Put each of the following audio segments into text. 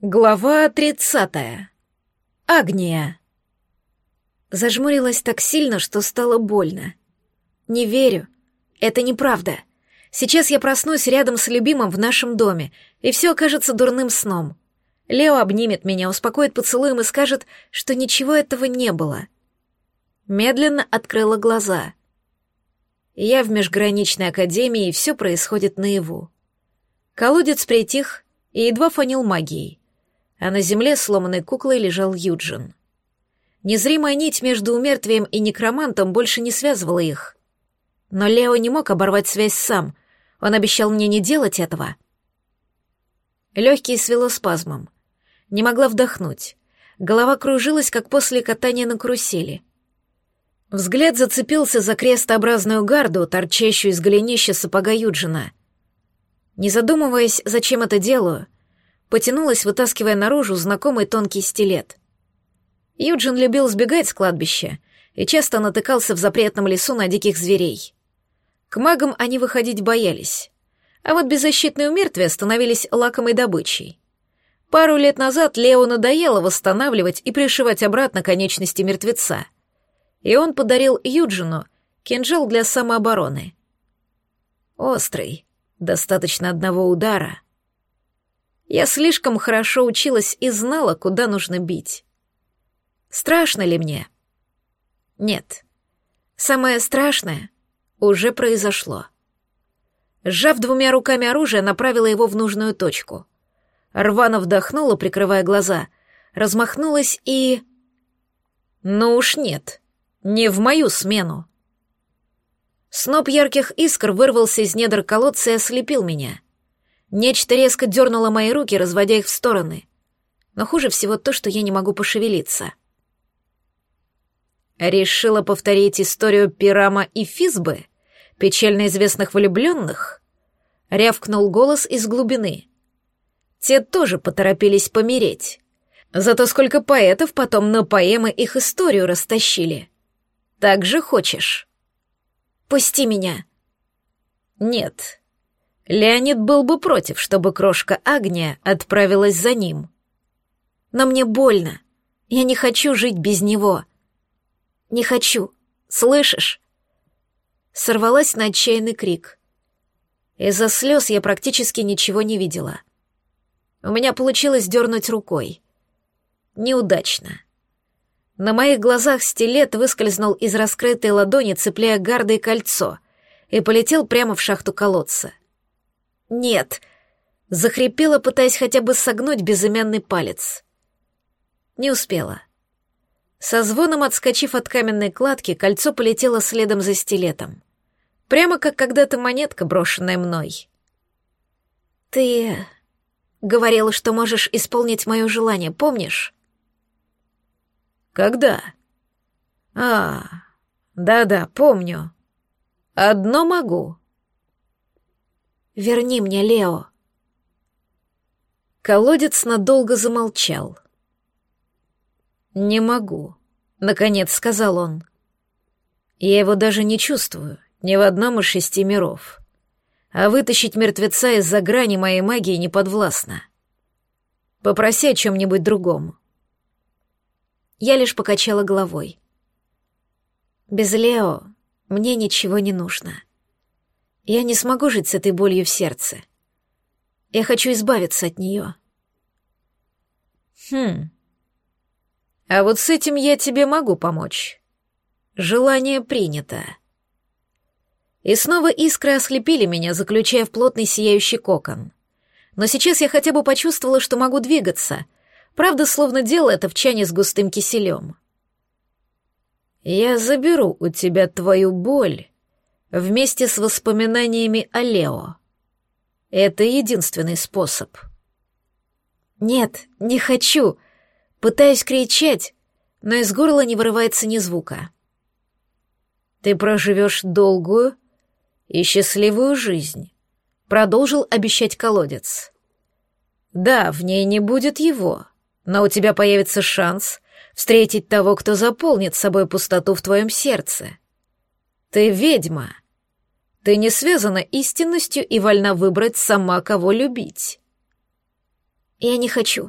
Глава 30. Агния. Зажмурилась так сильно, что стало больно. Не верю. Это неправда. Сейчас я проснусь рядом с любимым в нашем доме, и все окажется дурным сном. Лео обнимет меня, успокоит поцелуем и скажет, что ничего этого не было. Медленно открыла глаза. Я в межграничной академии, и все происходит наяву. Колодец притих и едва фонил магией, а на земле сломанной куклой лежал Юджин. Незримая нить между умертвием и некромантом больше не связывала их. Но Лео не мог оборвать связь сам, он обещал мне не делать этого. Легкие свело спазмом. Не могла вдохнуть. Голова кружилась, как после катания на карусели. Взгляд зацепился за крестообразную гарду, торчащую из голенища сапога Юджина. Не задумываясь, зачем это делаю, потянулась, вытаскивая наружу знакомый тонкий стилет. Юджин любил сбегать с кладбища и часто натыкался в запретном лесу на диких зверей. К магам они выходить боялись, а вот беззащитные умертвия становились лакомой добычей. Пару лет назад Лео надоело восстанавливать и пришивать обратно конечности мертвеца, и он подарил Юджину кинжал для самообороны. Острый, достаточно одного удара. Я слишком хорошо училась и знала, куда нужно бить. Страшно ли мне? Нет. Самое страшное уже произошло. Сжав двумя руками оружие, направила его в нужную точку. Рвано вдохнула, прикрывая глаза, размахнулась и... Ну уж нет, не в мою смену. Сноп ярких искр вырвался из недр колодца и ослепил меня. Нечто резко дернуло мои руки, разводя их в стороны. Но хуже всего то, что я не могу пошевелиться. Решила повторить историю Пирама и Физбы, печально известных влюбленных? Рявкнул голос из глубины. Те тоже поторопились помереть. Зато сколько поэтов потом на поэмы их историю растащили. Так же хочешь? Пусти меня. Нет. Леонид был бы против, чтобы крошка Агния отправилась за ним. Но мне больно. Я не хочу жить без него. Не хочу. Слышишь? Сорвалась на отчаянный крик. Из-за слез я практически ничего не видела. У меня получилось дернуть рукой. Неудачно. На моих глазах стилет выскользнул из раскрытой ладони, цепляя гардой кольцо, и полетел прямо в шахту колодца. «Нет!» — захрипела, пытаясь хотя бы согнуть безымянный палец. Не успела. Со звоном отскочив от каменной кладки, кольцо полетело следом за стилетом. Прямо как когда-то монетка, брошенная мной. «Ты говорила, что можешь исполнить мое желание, помнишь?» «Когда?» Да-да, помню. Одно могу». «Верни мне Лео». Колодец надолго замолчал. «Не могу», — наконец сказал он. «Я его даже не чувствую, ни в одном из 6 миров. А вытащить мертвеца из-за грани моей магии не подвластно. Попроси о чем-нибудь другом». Я лишь покачала головой. «Без Лео мне ничего не нужно. Я не смогу жить с этой болью в сердце. Я хочу избавиться от нее». А вот с этим я тебе могу помочь. Желание принято». И снова искры ослепили меня, заключая в плотный сияющий кокон. Но сейчас я хотя бы почувствовала, что могу двигаться, правда, словно делала это в чане с густым киселем. «Я заберу у тебя твою боль вместе с воспоминаниями о Лео. Это единственный способ». «Нет, не хочу!» Пытаюсь кричать, но из горла не вырывается ни звука. «Ты проживешь долгую и счастливую жизнь», — продолжил обещать колодец. «Да, в ней не будет его, но у тебя появится шанс встретить того, кто заполнит собой пустоту в твоем сердце. Ты ведьма. Ты не связана истинностью и вольна выбрать сама, кого любить». «Я не хочу.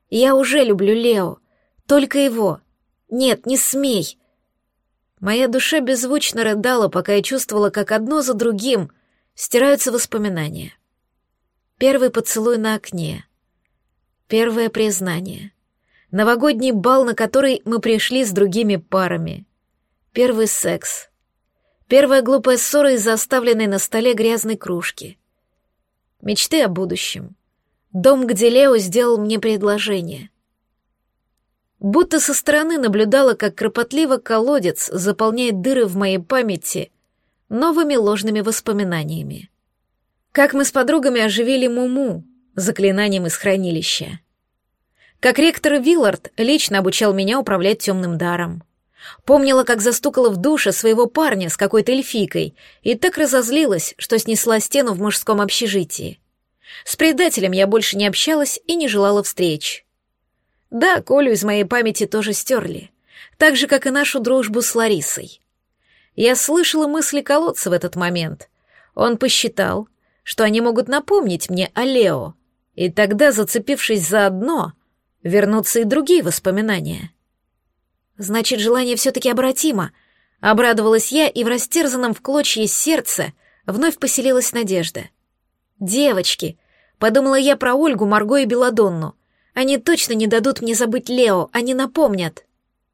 Я уже люблю Лео. Только его. Нет, не смей. Моя душа беззвучно рыдала, пока я чувствовала, как одно за другим стираются воспоминания. Первый поцелуй на окне. Первое признание. Новогодний бал, на который мы пришли с другими парами. Первый секс. Первая глупая ссора из-за оставленной на столе грязной кружки. Мечты о будущем. Дом, где Лео сделал мне предложение. Будто со стороны наблюдала, как кропотливо колодец заполняет дыры в моей памяти новыми ложными воспоминаниями. Как мы с подругами оживили Муму заклинанием из хранилища. Как ректор Виллард лично обучал меня управлять темным даром. Помнила, как застукала в душе своего парня с какой-то эльфийкой и так разозлилась, что снесла стену в мужском общежитии. С предателем я больше не общалась и не желала встреч. Да, Колю из моей памяти тоже стерли, так же, как и нашу дружбу с Ларисой. Я слышала мысли колодца в этот момент. Он посчитал, что они могут напомнить мне о Лео, и тогда, зацепившись за одно, вернутся и другие воспоминания. Значит, желание все-таки обратимо. Обрадовалась я, и в растерзанном в клочья сердце вновь поселилась надежда. «Девочки!» — подумала я про Ольгу, Марго и Беладонну. «Они точно не дадут мне забыть Лео, они напомнят».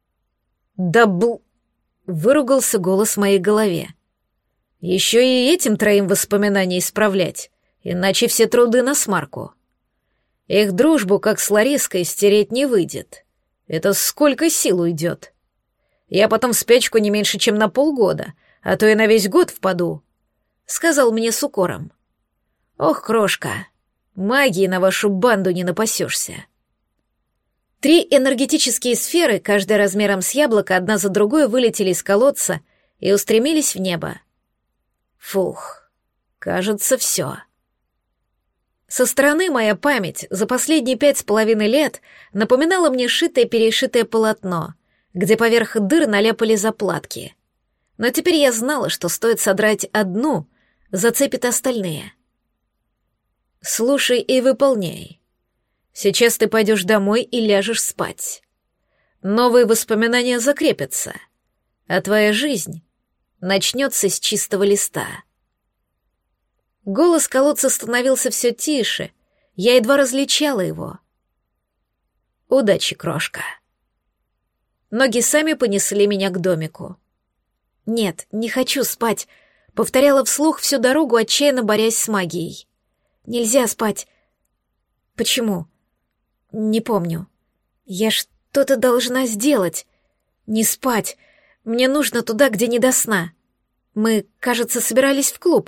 Выругался голос в моей голове. «Еще и этим троим воспоминания исправлять, иначе все труды на смарку. Их дружбу, как с Лариской, стереть не выйдет. Это сколько сил уйдет. Я потом в спячку не меньше, чем на полгода, а то и на весь год впаду», — сказал мне с укором. «Ох, крошка, магии на вашу банду не напасешься». 3 энергетические сферы, каждая размером с яблоко, одна за другой вылетели из колодца и устремились в небо. Фух, кажется, все. Со стороны моя память за последние 5,5 лет напоминала мне шитое-перешитое полотно, где поверх дыр наляпали заплатки. Но теперь я знала, что стоит содрать одну, зацепит остальные. Слушай и выполняй. Сейчас ты пойдешь домой и ляжешь спать. Новые воспоминания закрепятся, а твоя жизнь начнется с чистого листа. Голос колодца становился все тише, я едва различала его. Удачи, крошка. Ноги сами понесли меня к домику. Нет, не хочу спать, повторяла вслух всю дорогу, отчаянно борясь с магией. Нельзя спать. Почему? Не помню. Я что-то должна сделать. Не спать. Мне нужно туда, где не до сна. Мы, кажется, собирались в клуб.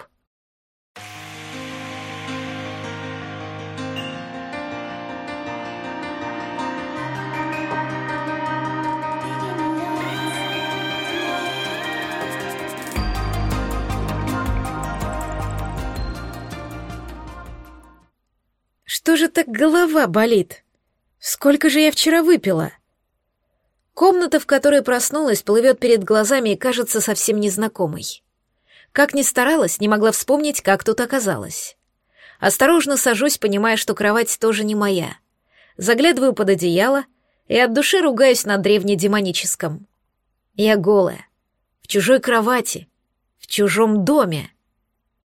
Что же так голова болит? Сколько же я вчера выпила? Комната, в которой проснулась, плывет перед глазами и кажется совсем незнакомой. Как ни старалась, не могла вспомнить, как тут оказалась. Осторожно сажусь, понимая, что кровать тоже не моя. Заглядываю под одеяло и от души ругаюсь на древнедемоническом. Я голая, в чужой кровати, в чужом доме.